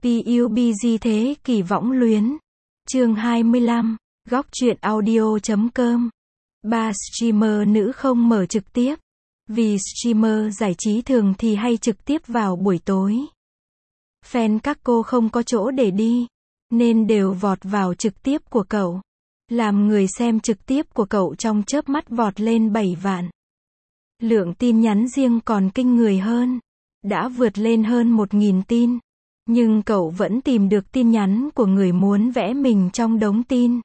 PUBG thế kỷ võng luyến. Chương 25, góc truyện audio.com. 3 streamer nữ không mở trực tiếp. Vì streamer giải trí thường thì hay trực tiếp vào buổi tối. Fan các cô không có chỗ để đi, nên đều vọt vào trực tiếp của cậu. Làm người xem trực tiếp của cậu trong chớp mắt vọt lên 7 vạn. Lượng tin nhắn riêng còn kinh người hơn. Đã vượt lên hơn 1.000 tin. Nhưng cậu vẫn tìm được tin nhắn của người muốn vẽ mình trong đống tin.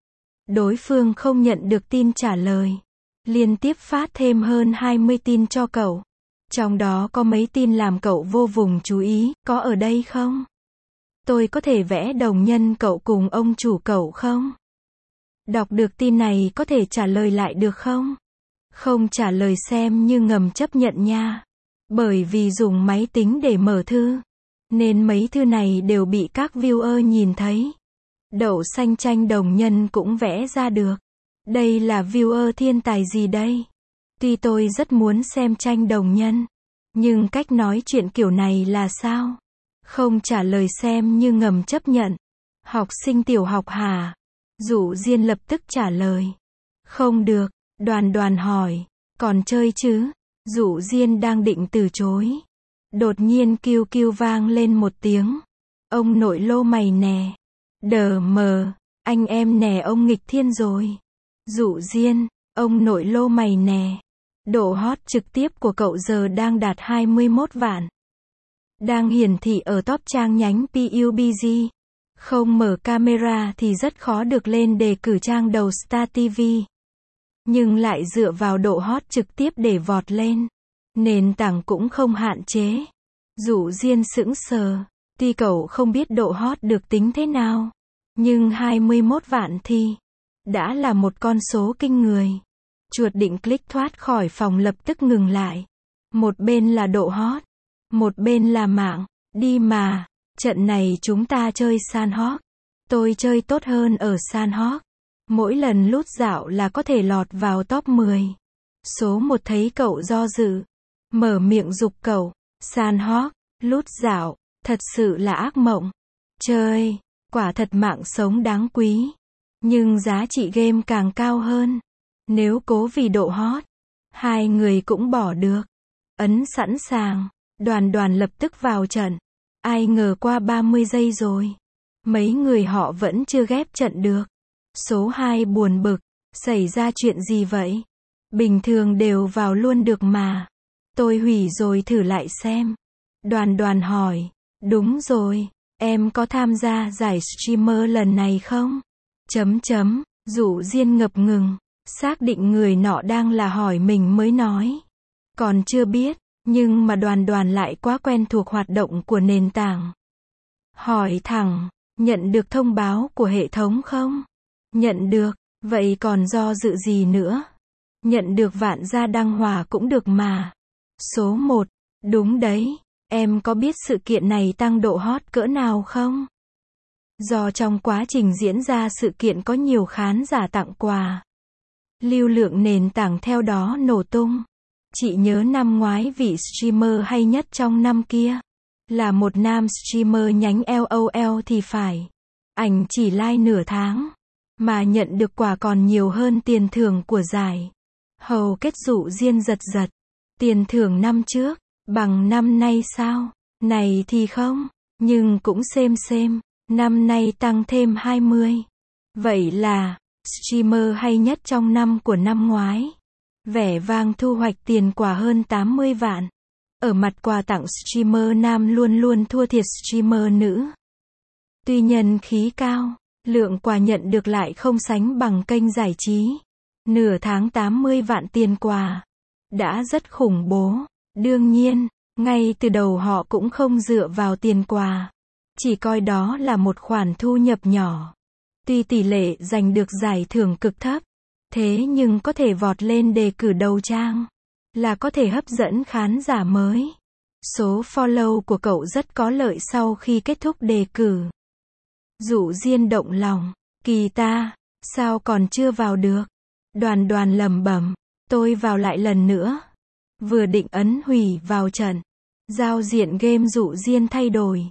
Đối phương không nhận được tin trả lời. Liên tiếp phát thêm hơn 20 tin cho cậu. Trong đó có mấy tin làm cậu vô vùng chú ý, có ở đây không? Tôi có thể vẽ đồng nhân cậu cùng ông chủ cậu không? Đọc được tin này có thể trả lời lại được không? Không trả lời xem như ngầm chấp nhận nha. Bởi vì dùng máy tính để mở thư, nên mấy thư này đều bị các viewer nhìn thấy. Đậu xanh tranh đồng nhân cũng vẽ ra được. Đây là viewer thiên tài gì đây? Tuy tôi rất muốn xem tranh đồng nhân, nhưng cách nói chuyện kiểu này là sao? Không trả lời xem như ngầm chấp nhận. Học sinh tiểu học hả? Dụ Diên lập tức trả lời. Không được. Đoàn Đoàn hỏi. Còn chơi chứ? Dụ Diên đang định từ chối. Đột nhiên kêu kêu vang lên một tiếng. Ông nội lô mày nè. Đờ mờ. Anh em nè, ông nghịch thiên rồi. Dụ Diên. Ông nội lô mày nè. Độ hot trực tiếp của cậu giờ đang đạt 21 vạn. Đang hiển thị ở top trang nhánh PUBG. Không mở camera thì rất khó được lên đề cử trang đầu Star TV. Nhưng lại dựa vào độ hot trực tiếp để vọt lên. Nền tảng cũng không hạn chế. Dụ Diên sững sờ. Tuy cậu không biết độ hot được tính thế nào, nhưng 21 vạn thì đã là một con số kinh người. Chuột định click thoát khỏi phòng lập tức ngừng lại. Một bên là độ hot, một bên là mạng. Đi mà, trận này chúng ta chơi sandbox. Tôi chơi tốt hơn ở sandbox. Mỗi lần lút dạo là có thể lọt vào top 10. Số 1 thấy cậu do dự, mở miệng giục cậu. Sandbox, lút dạo, thật sự là ác mộng. Chơi, quả thật mạng sống đáng quý. Nhưng giá trị game càng cao hơn. Nếu cố vì độ hot, hai người cũng bỏ được. Ấn sẵn sàng, Đoàn Đoàn lập tức vào trận. Ai ngờ qua 30 giây rồi. Mấy người họ vẫn chưa ghép trận được. Số 2 buồn bực. Xảy ra chuyện gì vậy? Bình thường đều vào luôn được mà. Tôi hủy rồi, thử lại xem. Đoàn Đoàn hỏi. Đúng rồi, em có tham gia giải streamer lần này không? Dụ Diên ngập ngừng. Xác định người nọ đang là hỏi mình mới nói. Còn chưa biết, nhưng mà Đoàn Đoàn lại quá quen thuộc hoạt động của nền tảng. Hỏi thẳng, nhận được thông báo của hệ thống không? Nhận được, vậy còn do dự gì nữa? Nhận được vạn gia đăng hòa cũng được mà. Số 1, đúng đấy, em có biết sự kiện này tăng độ hot cỡ nào không? Do trong quá trình diễn ra sự kiện có nhiều khán giả tặng quà. Lưu lượng nền tảng theo đó nổ tung. Chị nhớ năm ngoái vị streamer hay nhất trong năm kia là một nam streamer nhánh LOL thì phải. Ảnh chỉ live nửa tháng mà nhận được quà còn nhiều hơn tiền thưởng của giải. Hầu kết Dụ Diên giật giật. Tiền thưởng năm trước bằng năm nay sao? Này thì không, nhưng cũng xem. Năm nay tăng thêm 20. Vậy là streamer hay nhất trong năm của năm ngoái. Vẻ vang thu hoạch tiền quà hơn 80 vạn. Ở mặt quà tặng streamer nam luôn luôn thua thiệt streamer nữ. Tuy nhân khí cao, lượng quà nhận được lại không sánh bằng kênh giải trí. Nửa tháng 80 vạn tiền quà. Đã rất khủng bố. Đương nhiên, ngay từ đầu họ cũng không dựa vào tiền quà. Chỉ coi đó là một khoản thu nhập nhỏ. Tuy tỷ lệ giành được giải thưởng cực thấp, thế nhưng có thể vọt lên đề cử đầu trang, là có thể hấp dẫn khán giả mới. Số follow của cậu rất có lợi sau khi kết thúc đề cử. Dụ Diên động lòng. Kỳ ta, sao còn chưa vào được? Đoàn Đoàn lẩm bẩm. Tôi vào lại lần nữa. Vừa định ấn hủy vào trận. Giao diện game Dụ Diên thay đổi.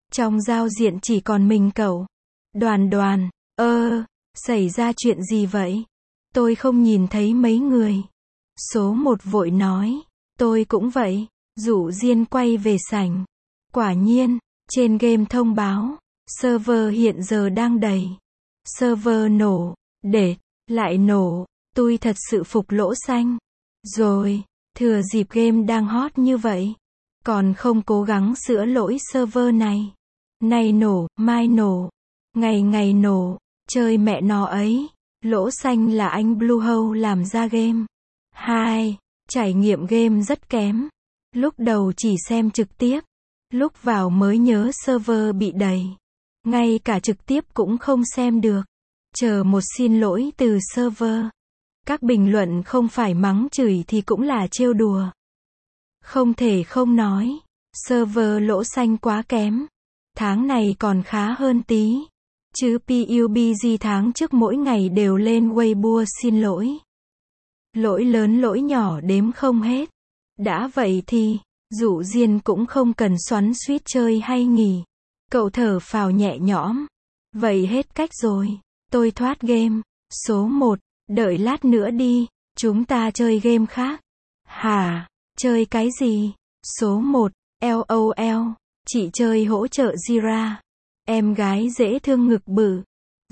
Trong giao diện chỉ còn mình cậu. Đoàn Đoàn, xảy ra chuyện gì vậy? Tôi không nhìn thấy mấy người. Số 1 vội nói. Tôi cũng vậy. Dụ Diên quay về sảnh. Quả nhiên, trên game thông báo, server hiện giờ đang đầy. Server nổ, lại nổ, tôi thật sự phục lỗ xanh. Rồi, thừa dịp game đang hot như vậy, còn không cố gắng sửa lỗi server này. Nay nổ, mai nổ, ngày ngày nổ, chơi mẹ nó ấy. Lỗ xanh là anh Bluehole làm ra game. 2. Trải nghiệm game rất kém. Lúc đầu chỉ xem trực tiếp, lúc vào mới nhớ server bị đầy. Ngay cả trực tiếp cũng không xem được. Chờ một xin lỗi từ server. Các bình luận không phải mắng chửi thì cũng là trêu đùa. Không thể không nói, server lỗ xanh quá kém. Tháng này còn khá hơn tí. Chứ PUBG tháng trước mỗi ngày đều lên Weibo xin lỗi. Lỗi lớn lỗi nhỏ đếm không hết. Đã vậy thì, Dụ Diên cũng không cần xoắn xuýt chơi hay nghỉ. Cậu thở phào nhẹ nhõm. Vậy hết cách rồi. Tôi thoát game. Số 1, đợi lát nữa đi, chúng ta chơi game khác. Hả? Chơi cái gì? Số 1, LOL, chị chơi hỗ trợ Jira. Em gái dễ thương ngực bự.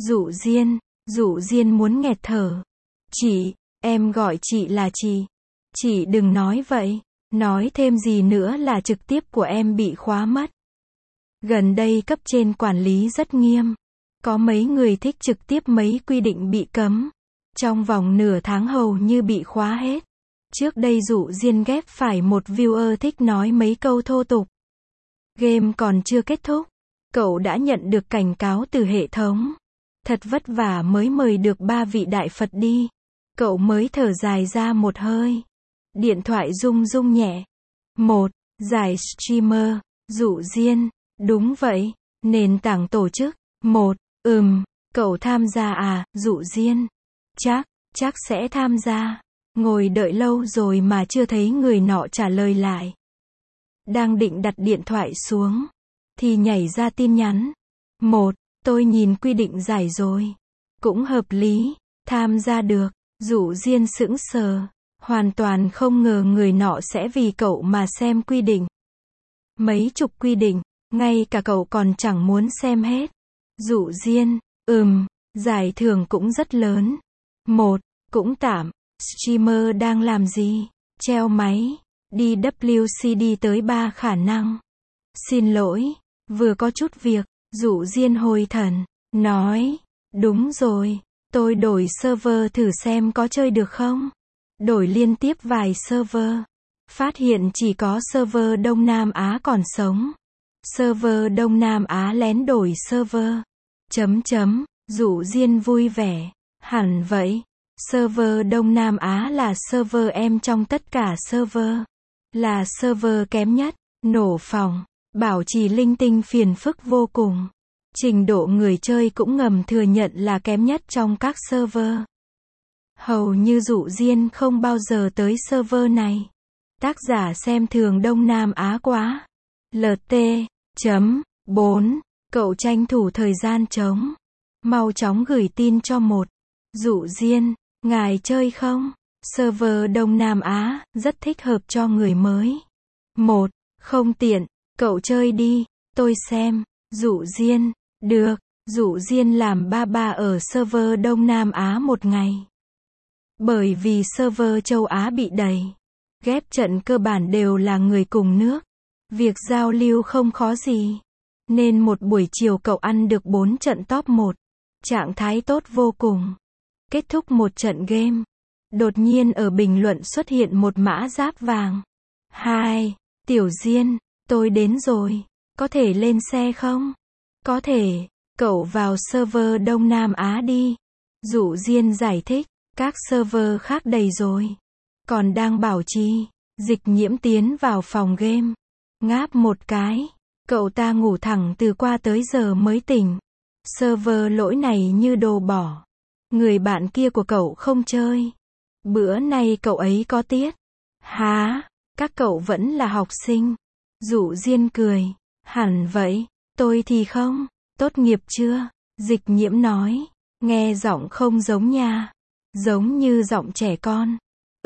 Dụ Diên muốn nghẹt thở. Chị, em gọi chị là chị. Chị đừng nói vậy. Nói thêm gì nữa là trực tiếp của em bị khóa mất. Gần đây cấp trên quản lý rất nghiêm. Có mấy người thích trực tiếp mấy quy định bị cấm. Trong vòng nửa tháng hầu như bị khóa hết. Trước đây Dụ Diên ghép phải một viewer thích nói mấy câu thô tục. Game còn chưa kết thúc, cậu đã nhận được cảnh cáo từ hệ thống. Thật vất vả mới mời được 3 vị đại Phật đi. Cậu mới thở dài ra một hơi. Điện thoại rung rung nhẹ. 1. Giải streamer, Dụ Diên. Đúng vậy, nền tảng tổ chức. 1. Cậu tham gia à, Dụ Diên? Chắc sẽ tham gia. Ngồi đợi lâu rồi mà chưa thấy người nọ trả lời lại. Đang định đặt điện thoại xuống, thì nhảy ra tin nhắn. 1. Tôi nhìn quy định giải rồi. Cũng hợp lý, tham gia được. Dụ Diên sững sờ. Hoàn toàn không ngờ người nọ sẽ vì cậu mà xem quy định. Mấy chục quy định, ngay cả cậu còn chẳng muốn xem hết. Dụ Diên, giải thưởng cũng rất lớn. 1. Cũng tạm. Streamer đang làm gì? Treo máy. Đi WCD tới 3 khả năng. Xin lỗi, vừa có chút việc. Dụ Diên hồi thần, nói. Đúng rồi, tôi đổi server thử xem có chơi được không? Đổi liên tiếp vài server. Phát hiện chỉ có server Đông Nam Á còn sống. Server Đông Nam Á lén đổi server. Dụ Diên vui vẻ. Hẳn vậy. Server Đông Nam Á là server em trong tất cả server. Là server kém nhất. Nổ phòng. Bảo trì linh tinh phiền phức vô cùng. Trình độ người chơi cũng ngầm thừa nhận là kém nhất trong các server. Hầu như Dụ Diên không bao giờ tới server này. Tác giả xem thường Đông Nam Á quá. LT.4. Cậu tranh thủ thời gian trống. Mau chóng gửi tin cho 1. Dụ Diên, ngài chơi không? Server Đông Nam Á, rất thích hợp cho người mới. 1. Không tiện, cậu chơi đi, tôi xem. Dụ Diên, được. Dụ Diên làm ba ở server Đông Nam Á một ngày. Bởi vì server châu Á bị đầy. Ghép trận cơ bản đều là người cùng nước. Việc giao lưu không khó gì. Nên một buổi chiều cậu ăn được 4 trận top 1. Trạng thái tốt vô cùng. Kết thúc một trận game. Đột nhiên ở bình luận xuất hiện một mã giáp vàng. 2. Tiểu Diên, tôi đến rồi. Có thể lên xe không? Có thể. Cậu vào server Đông Nam Á đi. Dụ Diên giải thích. Các server khác đầy rồi. Còn đang bảo trì. Dịch Nhiễm tiến vào phòng game. Ngáp một cái. Cậu ta ngủ thẳng từ qua tới giờ mới tỉnh. Server lỗi này như đồ bỏ. Người bạn kia của cậu không chơi. Bữa nay cậu ấy có tiết. Hả? Các cậu vẫn là học sinh. Dụ Diên cười. Hẳn vậy. Tôi thì không. Tốt nghiệp chưa? Dịch Nhiễm nói. Nghe giọng không giống nha. Giống như giọng trẻ con.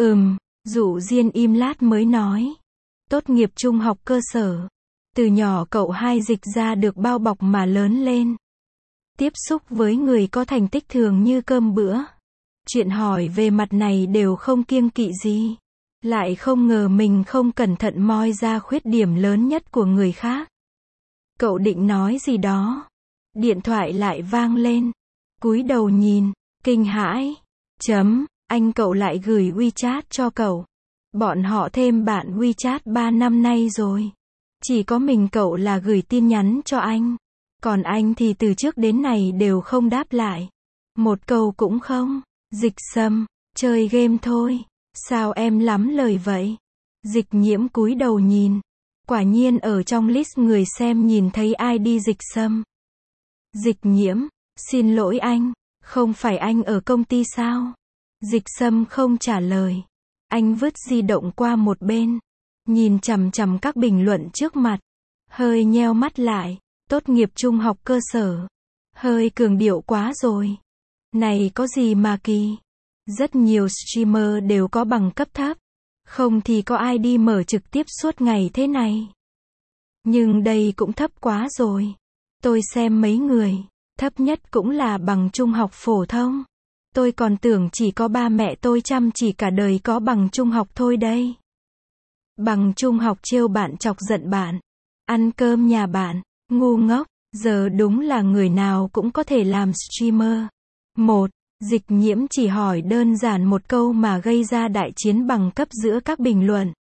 Dụ Diên im lát mới nói. Tốt nghiệp trung học cơ sở. Từ nhỏ cậu hai Dịch ra được bao bọc mà lớn lên. Tiếp xúc với người có thành tích thường như cơm bữa. Chuyện hỏi về mặt này đều không kiêng kỵ gì. Lại không ngờ mình không cẩn thận moi ra khuyết điểm lớn nhất của người khác. Cậu định nói gì đó. Điện thoại lại vang lên. Cúi đầu nhìn, kinh hãi. Anh cậu lại gửi WeChat cho cậu. Bọn họ thêm bạn WeChat 3 năm nay rồi. Chỉ có mình cậu là gửi tin nhắn cho anh. Còn anh thì từ trước đến nay đều không đáp lại. Một câu cũng không. Dịch Sâm, chơi game thôi. Sao em lắm lời vậy? Dịch Nhiễm cúi đầu nhìn. Quả nhiên ở trong list người xem nhìn thấy ID Dịch Sâm. Dịch Nhiễm, xin lỗi anh, không phải anh ở công ty sao? Dịch Sâm không trả lời. Anh vứt di động qua một bên. Nhìn chằm chằm các bình luận trước mặt. Hơi nheo mắt lại. Tốt nghiệp trung học cơ sở. Hơi cường điệu quá rồi. Này có gì mà kỳ. Rất nhiều streamer đều có bằng cấp thấp. Không thì có ai đi mở trực tiếp suốt ngày thế này. Nhưng đây cũng thấp quá rồi. Tôi xem mấy người. Thấp nhất cũng là bằng trung học phổ thông. Tôi còn tưởng chỉ có ba mẹ tôi chăm chỉ cả đời có bằng trung học thôi đây. Bằng trung học trêu bạn chọc giận bạn. Ăn cơm nhà bạn. Ngu ngốc. Giờ đúng là người nào cũng có thể làm streamer. Dịch Nhiễm chỉ hỏi đơn giản một câu mà gây ra đại chiến bằng cấp giữa các bình luận.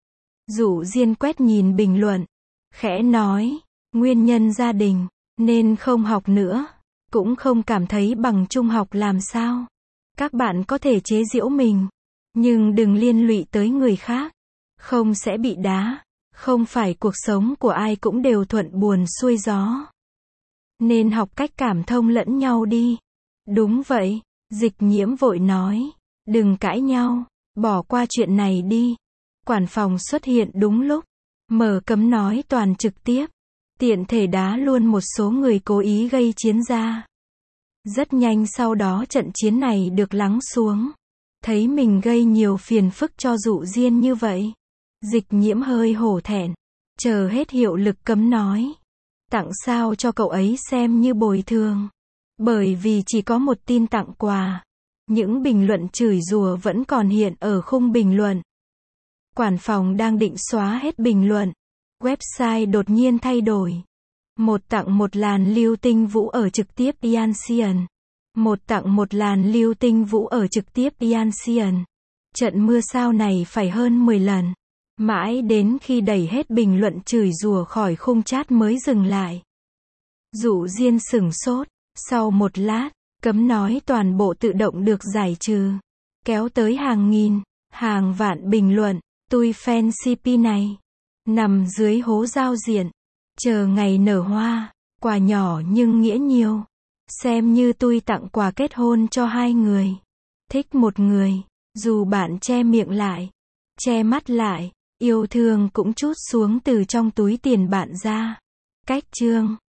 Dụ Diên quét nhìn bình luận. Khẽ nói. Nguyên nhân gia đình. Nên không học nữa. Cũng không cảm thấy bằng trung học làm sao. Các bạn có thể chế giễu mình. Nhưng đừng liên lụy tới người khác. Không sẽ bị đá. Không phải cuộc sống của ai cũng đều thuận buồm xuôi gió. Nên học cách cảm thông lẫn nhau đi. Đúng vậy. Dịch Nhiễm vội nói. Đừng cãi nhau. Bỏ qua chuyện này đi. Quản phòng xuất hiện đúng lúc. Mở cấm nói toàn trực tiếp. Tiện thể đá luôn một số người cố ý gây chiến ra. Rất nhanh sau đó trận chiến này được lắng xuống. Thấy mình gây nhiều phiền phức cho Dụ Diên như vậy. Dịch Nhiễm hơi hổ thẹn. Chờ hết hiệu lực cấm nói. Tặng sao cho cậu ấy xem như bồi thường. Bởi vì chỉ có một tin tặng quà. Những bình luận chửi rủa vẫn còn hiện ở khung bình luận. Quản phòng đang định xóa hết bình luận. Website đột nhiên thay đổi. Một tặng một làn Lưu Tinh Vũ ở trực tiếp Yanxian. Một tặng một làn Lưu Tinh Vũ ở trực tiếp Yanxian. Trận mưa sao này phải hơn 10 lần. Mãi đến khi đẩy hết bình luận chửi rủa khỏi khung chat mới dừng lại. Dụ Diên sửng sốt. Sau một lát, cấm nói toàn bộ tự động được giải trừ. Kéo tới hàng nghìn, hàng vạn bình luận. Tui fan CP này. Nằm dưới hố giao diện. Chờ ngày nở hoa. Quà nhỏ nhưng nghĩa nhiều. Xem như tui tặng quà kết hôn cho hai người. Thích một người. Dù bạn che miệng lại. Che mắt lại. Yêu thương cũng trút xuống từ trong túi tiền bạn ra. Cách chương